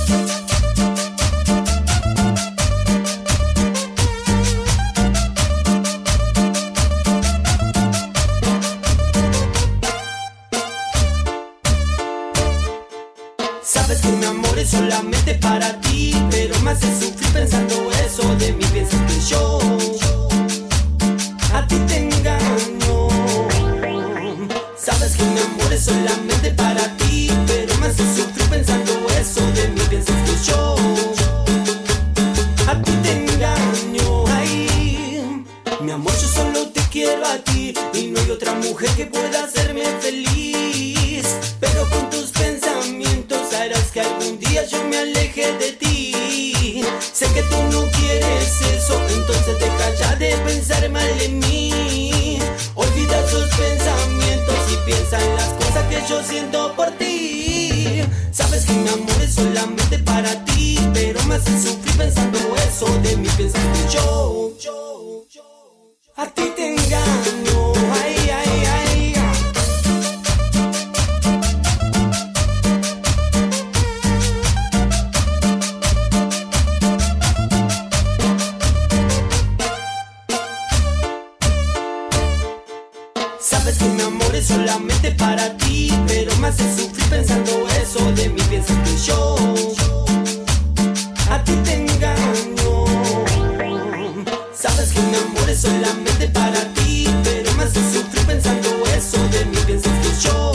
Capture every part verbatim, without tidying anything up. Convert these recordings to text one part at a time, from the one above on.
Sabes que mi amor es solamente para ti, pero me hace sufrir pensando eso de mí. Piensas que yo a ti te engaño. Sabes que mi amor es solamente para ti, pero me hace sufrir pensando eso de mí. Piensas que yo a ti te engaño. Ay, mi amor, yo solo te quiero a ti y no hay otra mujer que pueda hacerme feliz. Pero con tus pensamientos harás que algún día yo me aleje de ti. Sé que tú no quieres eso, entonces deja ya de pensar mal en mí. Olvida tus pensamientos y piensa en las cosas que yo siento por ti. Sabes que mi amor es solamente para ti, pero me hace sufrir pensando eso de mí. Piensas que yo a ti te engaño. Ay, ay, ay. Sabes que mi amor es solamente para ti, pero me hace sufrir pensando eso de mí. Piensas que yo a ti te engaño. Sabes que mi amor es solamente para ti, pero me hace sufrir pensando eso de mí. Piensas que yo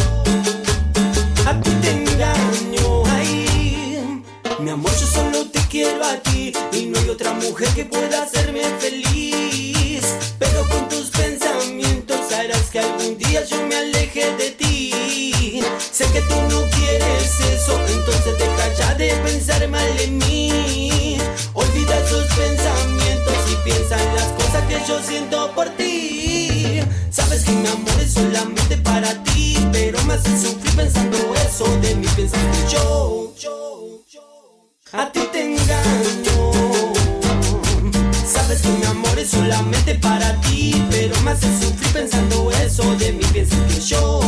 a ti te engaño. Ay, mi amor, yo solo te quiero a ti y no hay otra mujer que pueda hacerme feliz. Pero con tus pensamientos harás que algún día yo me aleje de ti. Sé que tú no quieres eso, entonces deja ya de pensar mal en mí. Olvida tus pensamientos y piensa en las cosas que yo siento por ti. Sabes que mi amor es solamente para ti, pero me hace sufrir pensando eso de mí. Piensas que yo a ti te engaño. Sabes que mi amor es solamente para ti, pero me hace sufrir pensando eso de mí. Piensas que yo